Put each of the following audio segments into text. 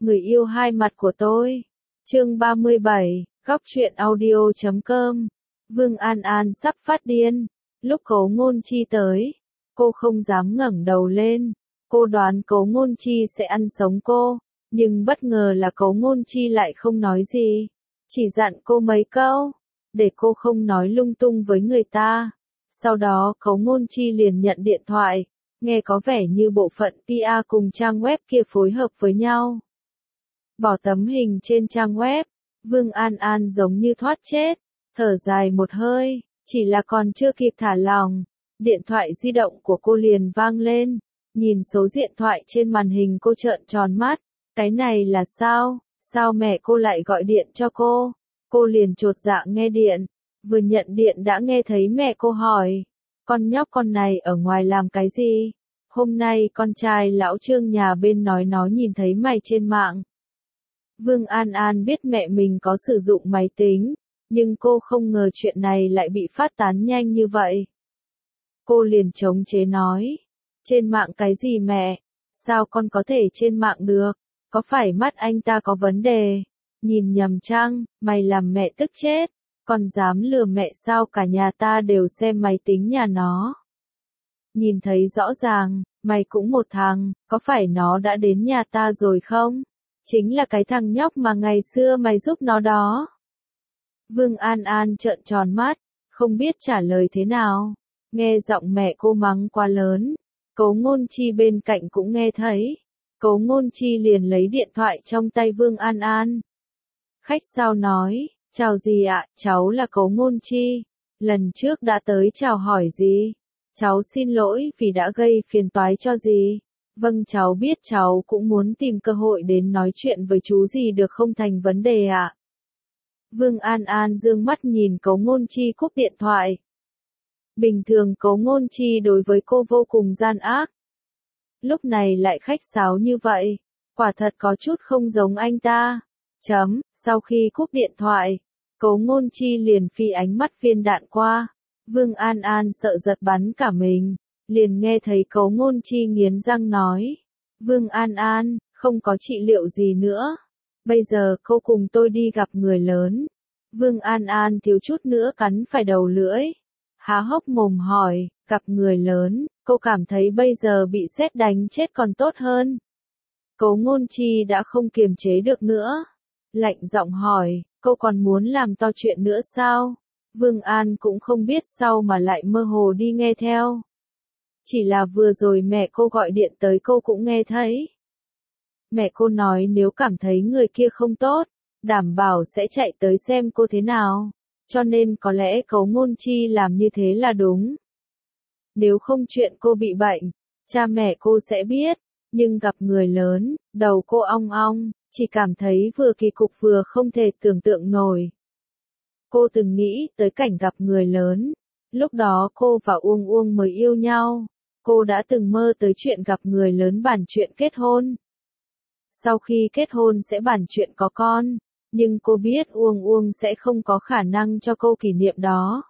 Người yêu hai mặt của tôi. Chương 37, góc truyện audio.com. Vương An An sắp phát điên. Lúc Cố Ngôn Chi tới, cô không dám ngẩng đầu lên. Cô đoán Cố Ngôn Chi sẽ ăn sống cô, nhưng bất ngờ là Cố Ngôn Chi lại không nói gì, chỉ dặn cô mấy câu, để cô không nói lung tung với người ta. Sau đó Cố Ngôn Chi liền nhận điện thoại, nghe có vẻ như bộ phận PR cùng trang web kia phối hợp với nhau. Bỏ tấm hình trên trang web, Vương An An giống như thoát chết, thở dài một hơi, chỉ là còn chưa kịp thả lỏng, điện thoại di động của cô liền vang lên, nhìn số điện thoại trên màn hình cô trợn tròn mắt, cái này là sao, sao mẹ cô lại gọi điện cho cô liền chột dạ nghe điện, vừa nhận điện đã nghe thấy mẹ cô hỏi, con nhóc con này ở ngoài làm cái gì, hôm nay con trai lão Trương nhà bên nói nó nhìn thấy mày trên mạng. Vương An An biết mẹ mình có sử dụng máy tính, nhưng cô không ngờ chuyện này lại bị phát tán nhanh như vậy. Cô liền chống chế nói, trên mạng cái gì mẹ, sao con có thể trên mạng được, có phải mắt anh ta có vấn đề, nhìn nhầm chăng, mày làm mẹ tức chết, còn dám lừa mẹ sao, cả nhà ta đều xem máy tính nhà nó. Nhìn thấy rõ ràng, mày cũng một thằng, có phải nó đã đến nhà ta rồi không? Chính là cái thằng nhóc mà ngày xưa mày giúp nó đó. Vương An An trợn tròn mắt, không biết trả lời thế nào. Nghe giọng mẹ cô mắng quá lớn, Cố Ngôn Chi bên cạnh cũng nghe thấy. Cố Ngôn Chi liền lấy điện thoại trong tay Vương An An. Khách sao nói, chào gì ạ, cháu là Cố Ngôn Chi. Lần trước đã tới chào hỏi gì? Cháu xin lỗi vì đã gây phiền toái cho gì. Vâng, cháu biết cháu cũng muốn tìm cơ hội đến nói chuyện với chú gì được không, thành vấn đề ạ. Vương An An dương mắt nhìn Cố Ngôn Chi cúp điện thoại. Bình thường Cố Ngôn Chi đối với cô vô cùng gian ác. Lúc này lại khách sáo như vậy, quả thật có chút không giống anh ta. Sau khi cúp điện thoại, Cố Ngôn Chi liền phi ánh mắt viên đạn qua. Vương An An sợ giật bắn cả mình, liền nghe thấy Cố Ngôn Chi nghiến răng nói. Vương An An, không có trị liệu gì nữa. Bây giờ cô cùng tôi đi gặp người lớn. Vương An An thiếu chút nữa cắn phải đầu lưỡi. Há hốc mồm hỏi, gặp người lớn, cô cảm thấy bây giờ bị sét đánh chết còn tốt hơn. Cố Ngôn Chi đã không kiềm chế được nữa. Lạnh giọng hỏi, cô còn muốn làm to chuyện nữa sao? Vương An cũng không biết sao mà lại mơ hồ đi nghe theo. Chỉ là vừa rồi mẹ cô gọi điện tới cô cũng nghe thấy. Mẹ cô nói nếu cảm thấy người kia không tốt, đảm bảo sẽ chạy tới xem cô thế nào. Cho nên có lẽ Cố Ngôn Chi làm như thế là đúng. Nếu không chuyện cô bị bệnh, cha mẹ cô sẽ biết. Nhưng gặp người lớn, đầu cô ong ong, chỉ cảm thấy vừa kỳ cục vừa không thể tưởng tượng nổi. Cô từng nghĩ tới cảnh gặp người lớn. Lúc đó cô và Uông Uông mới yêu nhau. Cô đã từng mơ tới chuyện gặp người lớn bàn chuyện kết hôn. Sau khi kết hôn sẽ bàn chuyện có con. Nhưng cô biết Uông Uông sẽ không có khả năng cho cô kỷ niệm đó.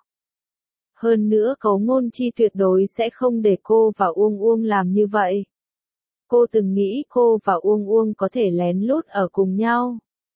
Hơn nữa Cố Ngôn Chi tuyệt đối sẽ không để cô và Uông Uông làm như vậy. Cô từng nghĩ cô và Uông Uông có thể lén lút ở cùng nhau.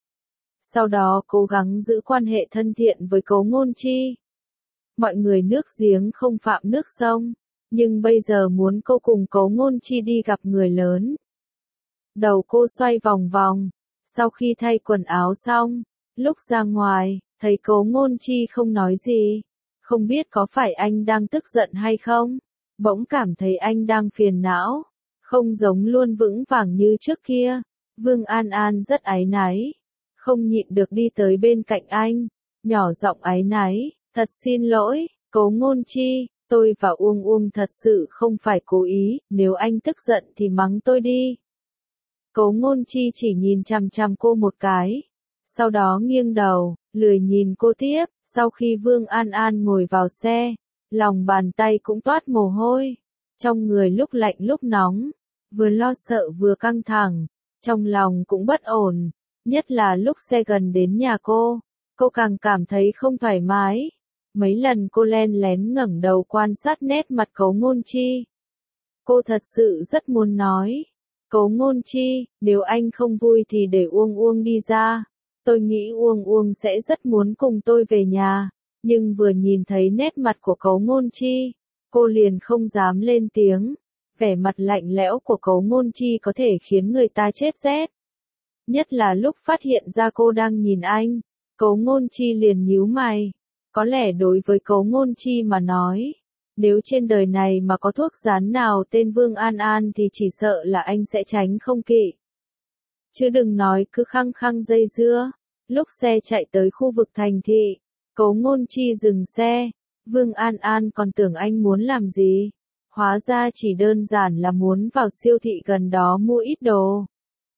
Sau đó cố gắng giữ quan hệ thân thiện với Cố Ngôn Chi. Mọi người nước giếng không phạm nước sông, nhưng bây giờ muốn cô cùng Cố Ngôn Chi đi gặp người lớn. Đầu cô xoay vòng vòng, sau khi thay quần áo xong, lúc ra ngoài, thấy Cố Ngôn Chi không nói gì, không biết có phải anh đang tức giận hay không, bỗng cảm thấy anh đang phiền não, không giống luôn vững vàng như trước kia. Vương An An rất áy náy, không nhịn được đi tới bên cạnh anh, nhỏ giọng áy náy, thật xin lỗi, Cố Ngôn Chi, tôi và Uông Uông thật sự không phải cố ý, nếu anh tức giận thì mắng tôi đi. Cố Ngôn Chi chỉ nhìn chằm chằm cô một cái, sau đó nghiêng đầu, lười nhìn cô tiếp. Sau khi Vương An An ngồi vào xe, lòng bàn tay cũng toát mồ hôi, trong người lúc lạnh lúc nóng, vừa lo sợ vừa căng thẳng, trong lòng cũng bất ổn, nhất là lúc xe gần đến nhà cô càng cảm thấy không thoải mái. Mấy lần cô len lén ngẩng đầu quan sát nét mặt Cố Ngôn Chi. Cô thật sự rất muốn nói, Cố Ngôn Chi, nếu anh không vui thì để Uông Uông đi ra. Tôi nghĩ Uông Uông sẽ rất muốn cùng tôi về nhà, nhưng vừa nhìn thấy nét mặt của Cố Ngôn Chi, cô liền không dám lên tiếng. Vẻ mặt lạnh lẽo của Cố Ngôn Chi có thể khiến người ta chết rét. Nhất là lúc phát hiện ra cô đang nhìn anh, Cố Ngôn Chi liền nhíu mày. Có lẽ đối với Cố Ngôn Chi mà nói, nếu trên đời này mà có thuốc rán nào tên Vương An An thì chỉ sợ là anh sẽ tránh không kỵ. Chứ đừng nói cứ khăng khăng dây dưa. Lúc xe chạy tới khu vực thành thị, Cố Ngôn Chi dừng xe. Vương An An còn tưởng anh muốn làm gì. Hóa ra chỉ đơn giản là muốn vào siêu thị gần đó mua ít đồ.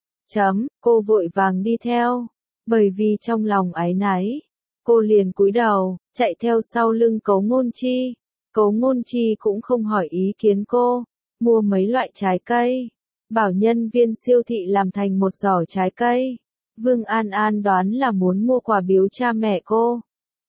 Cô vội vàng đi theo. Bởi vì trong lòng áy náy, cô liền cúi đầu, chạy theo sau lưng Cố Ngôn Chi. Cố Ngôn Chi cũng không hỏi ý kiến cô, mua mấy loại trái cây. Bảo nhân viên siêu thị làm thành một giỏ trái cây. Vương An An đoán là muốn mua quà biếu cha mẹ cô.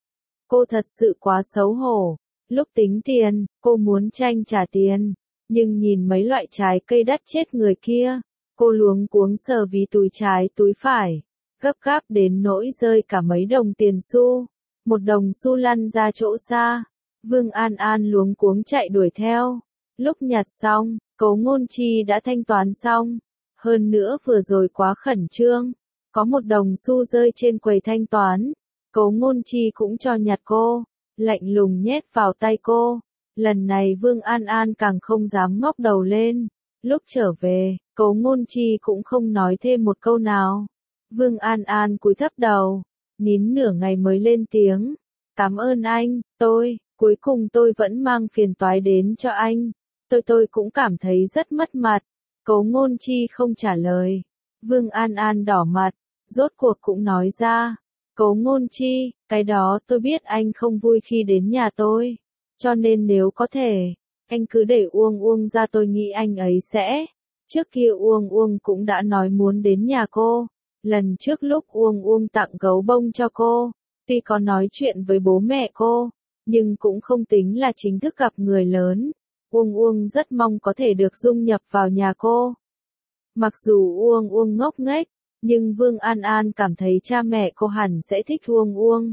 Cô thật sự quá xấu hổ. Lúc tính tiền, cô muốn tranh trả tiền. Nhưng nhìn mấy loại trái cây đắt chết người kia, cô luống cuống sờ ví túi trái túi phải. Gấp gáp đến nỗi rơi cả mấy đồng tiền xu. Một đồng xu lăn ra chỗ xa. Vương An An luống cuống chạy đuổi theo. Lúc nhặt xong, Cố Ngôn Chi đã thanh toán xong. Hơn nữa vừa rồi quá khẩn trương. Có một đồng xu rơi trên quầy thanh toán. Cố Ngôn Chi cũng cho nhặt cô. Lạnh lùng nhét vào tay cô. Lần này Vương An An càng không dám ngóc đầu lên. Lúc trở về, Cố Ngôn Chi cũng không nói thêm một câu nào. Vương An An cúi thấp đầu. Nín nửa ngày mới lên tiếng. Cảm ơn anh, cuối cùng tôi vẫn mang phiền toái đến cho anh. Tôi cũng cảm thấy rất mất mặt. Cố Ngôn Chi không trả lời. Vương An An đỏ mặt, rốt cuộc cũng nói ra. Cố Ngôn Chi, cái đó tôi biết anh không vui khi đến nhà tôi. Cho nên nếu có thể, anh cứ để Uông Uông ra, tôi nghĩ anh ấy sẽ. Trước kia Uông Uông cũng đã nói muốn đến nhà cô. Lần trước lúc Uông Uông tặng gấu bông cho cô, tuy có nói chuyện với bố mẹ cô, nhưng cũng không tính là chính thức gặp người lớn. Uông Uông rất mong có thể được dung nhập vào nhà cô. Mặc dù Uông Uông ngốc nghếch, nhưng Vương An An cảm thấy cha mẹ cô hẳn sẽ thích Uông Uông.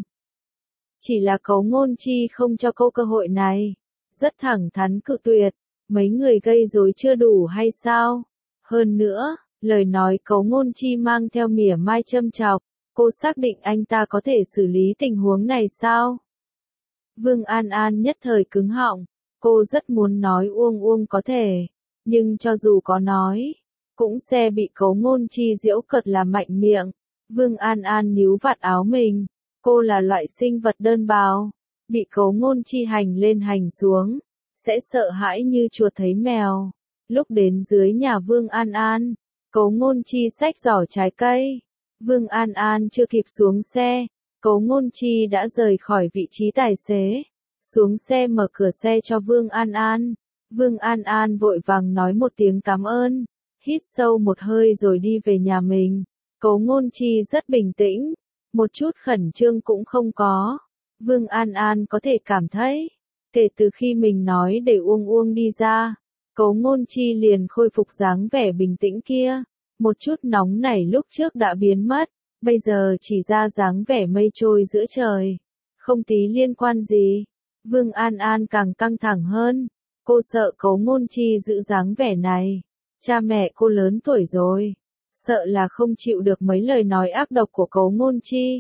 Chỉ là Cố Ngôn Chi không cho cô cơ hội này. Rất thẳng thắn cự tuyệt. Mấy người gây rối chưa đủ hay sao? Hơn nữa, lời nói Cố Ngôn Chi mang theo mỉa mai châm chọc. Cô xác định anh ta có thể xử lý tình huống này sao? Vương An An nhất thời cứng họng. Cô rất muốn nói Uông Uông có thể. Nhưng cho dù có nói, cũng sẽ bị Cố Ngôn Chi giễu cợt là mạnh miệng. Vương An An níu vạt áo mình. Cô là loại sinh vật đơn bào. Bị Cố Ngôn Chi hành lên hành xuống. Sẽ sợ hãi như chuột thấy mèo. Lúc đến dưới nhà Vương An An, Cố Ngôn Chi xách giỏ trái cây. Vương An An chưa kịp xuống xe, Cố Ngôn Chi đã rời khỏi vị trí tài xế. Xuống xe mở cửa xe cho Vương An An. Vương An An vội vàng nói một tiếng cảm ơn. Hít sâu một hơi rồi đi về nhà mình. Cố Ngôn Chi rất bình tĩnh. Một chút khẩn trương cũng không có. Vương An An có thể cảm thấy, kể từ khi mình nói để Uông Uông đi ra, Cố Ngôn Chi liền khôi phục dáng vẻ bình tĩnh kia. Một chút nóng nảy lúc trước đã biến mất, bây giờ chỉ ra dáng vẻ mây trôi giữa trời. Không tí liên quan gì. Vương An An càng căng thẳng hơn. Cô sợ Cố Ngôn Chi giữ dáng vẻ này. Cha mẹ cô lớn tuổi rồi. Sợ là không chịu được mấy lời nói ác độc của Cố Ngôn Chi.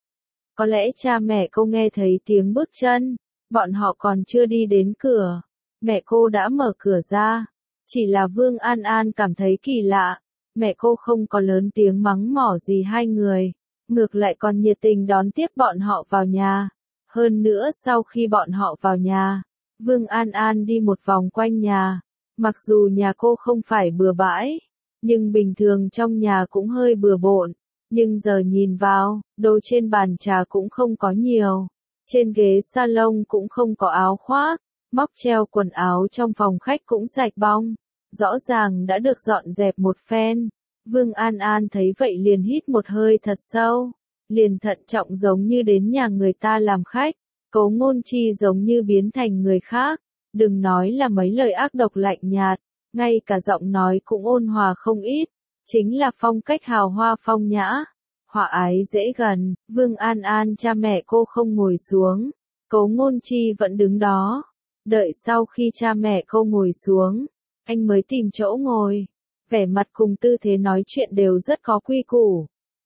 Có lẽ cha mẹ cô nghe thấy tiếng bước chân. Bọn họ còn chưa đi đến cửa. Mẹ cô đã mở cửa ra. Chỉ là Vương An An cảm thấy kỳ lạ. Mẹ cô không có lớn tiếng mắng mỏ gì hai người. Ngược lại còn nhiệt tình đón tiếp bọn họ vào nhà. Hơn nữa sau khi bọn họ vào nhà, Vương An An đi một vòng quanh nhà. Mặc dù nhà cô không phải bừa bãi, nhưng bình thường trong nhà cũng hơi bừa bộn. Nhưng giờ nhìn vào, đồ trên bàn trà cũng không có nhiều. Trên ghế salon cũng không có áo khoác. Móc treo quần áo trong phòng khách cũng sạch bong. Rõ ràng đã được dọn dẹp một phen. Vương An An thấy vậy liền hít một hơi thật sâu. Liền thận trọng giống như đến nhà người ta làm khách. Cố Ngôn Chi giống như biến thành người khác. Đừng nói là mấy lời ác độc lạnh nhạt. ngay cả giọng nói cũng ôn hòa không ít, chính là phong cách hào hoa phong nhã, hòa ái dễ gần. Vương An An cha mẹ cô không ngồi xuống, Cố Ngôn Chi vẫn đứng đó, đợi sau khi cha mẹ cô ngồi xuống, anh mới tìm chỗ ngồi, vẻ mặt cùng tư thế nói chuyện đều rất có quy củ.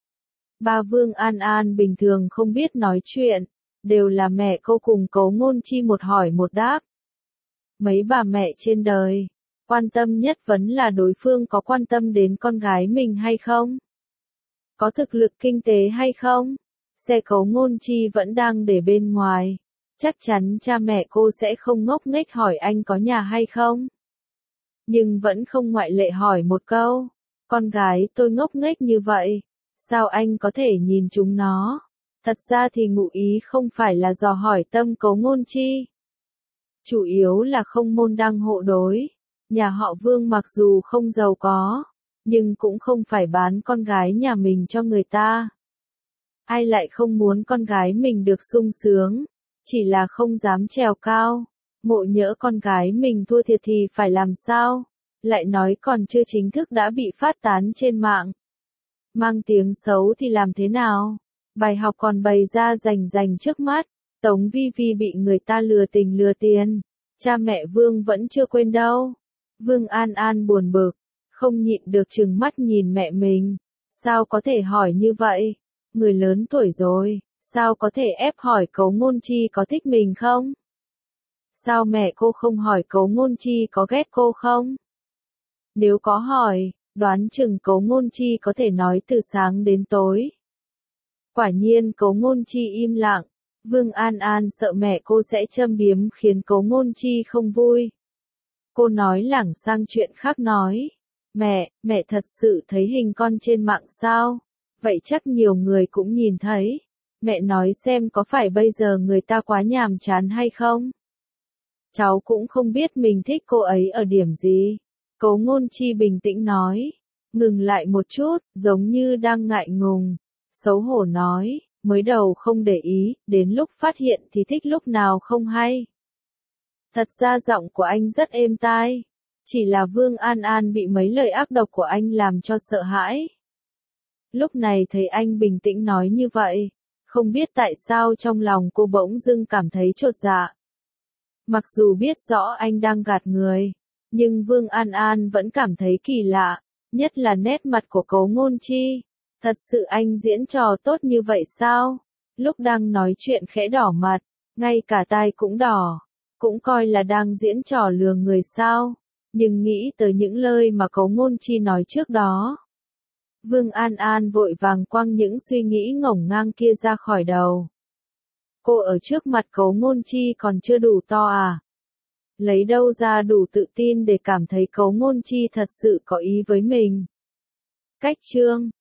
Ba Vương An An bình thường không biết nói chuyện, đều là mẹ cô cùng Cố Ngôn Chi một hỏi một đáp. Mấy bà mẹ trên đời, quan tâm nhất vẫn là đối phương có quan tâm đến con gái mình hay không? Có thực lực kinh tế hay không? Xe Cố Ngôn Chi vẫn đang để bên ngoài, chắc chắn cha mẹ cô sẽ không ngốc nghếch hỏi anh có nhà hay không. Nhưng vẫn không ngoại lệ hỏi một câu, con gái tôi ngốc nghếch như vậy, sao anh có thể nhìn chúng nó? Thật ra thì ngụ ý không phải là dò hỏi tâm Cố Ngôn Chi. Chủ yếu là không môn đăng hộ đối. Nhà họ Vương mặc dù không giàu có, nhưng cũng không phải bán con gái nhà mình cho người ta. Ai lại không muốn con gái mình được sung sướng, chỉ là không dám trèo cao. Ngộ nhỡ con gái mình thua thiệt thì phải làm sao? Lại nói còn chưa chính thức đã bị phát tán trên mạng. Mang tiếng xấu thì làm thế nào? Bài học còn bày ra rành rành trước mắt. Tống Vi Vi bị người ta lừa tình lừa tiền. Cha mẹ Vương vẫn chưa quên đâu. Vương An An buồn bực, không nhịn được trừng mắt nhìn mẹ mình. Sao có thể hỏi như vậy? Người lớn tuổi rồi, sao có thể ép hỏi Cố Ngôn Chi có thích mình không? Sao mẹ cô không hỏi Cố Ngôn Chi có ghét cô không? Nếu có hỏi, đoán chừng Cố Ngôn Chi có thể nói từ sáng đến tối. Quả nhiên Cố Ngôn Chi im lặng. Vương An An sợ mẹ cô sẽ châm biếm khiến Cố Ngôn Chi không vui. Cô nói lảng sang chuyện khác nói. Mẹ thật sự thấy hình con trên mạng sao? Vậy chắc nhiều người cũng nhìn thấy. Mẹ nói xem có phải bây giờ người ta quá nhàm chán hay không? Cháu cũng không biết mình thích cô ấy ở điểm gì. Cố Ngôn Chi bình tĩnh nói. Ngừng lại một chút, giống như đang ngại ngùng. Xấu hổ nói, mới đầu không để ý, đến lúc phát hiện thì thích lúc nào không hay. Thật ra giọng của anh rất êm tai. Chỉ là Vương An An bị mấy lời ác độc của anh làm cho sợ hãi. Lúc này thấy anh bình tĩnh nói như vậy, không biết tại sao trong lòng cô bỗng dưng cảm thấy chột dạ. Mặc dù biết rõ anh đang gạt người, nhưng Vương An An vẫn cảm thấy kỳ lạ, nhất là nét mặt của Cố Ngôn Chi. Thật sự anh diễn trò tốt như vậy sao? Lúc đang nói chuyện khẽ đỏ mặt, ngay cả tai cũng đỏ, cũng coi là đang diễn trò lừa người sao? Nhưng nghĩ tới những lời mà Cố Ngôn Chi nói trước đó, Vương An An vội vàng quăng những suy nghĩ ngổn ngang kia ra khỏi đầu. Cô ở trước mặt Cố Ngôn Chi còn chưa đủ to à? Lấy đâu ra đủ tự tin để cảm thấy Cố Ngôn Chi thật sự có ý với mình? Cách chương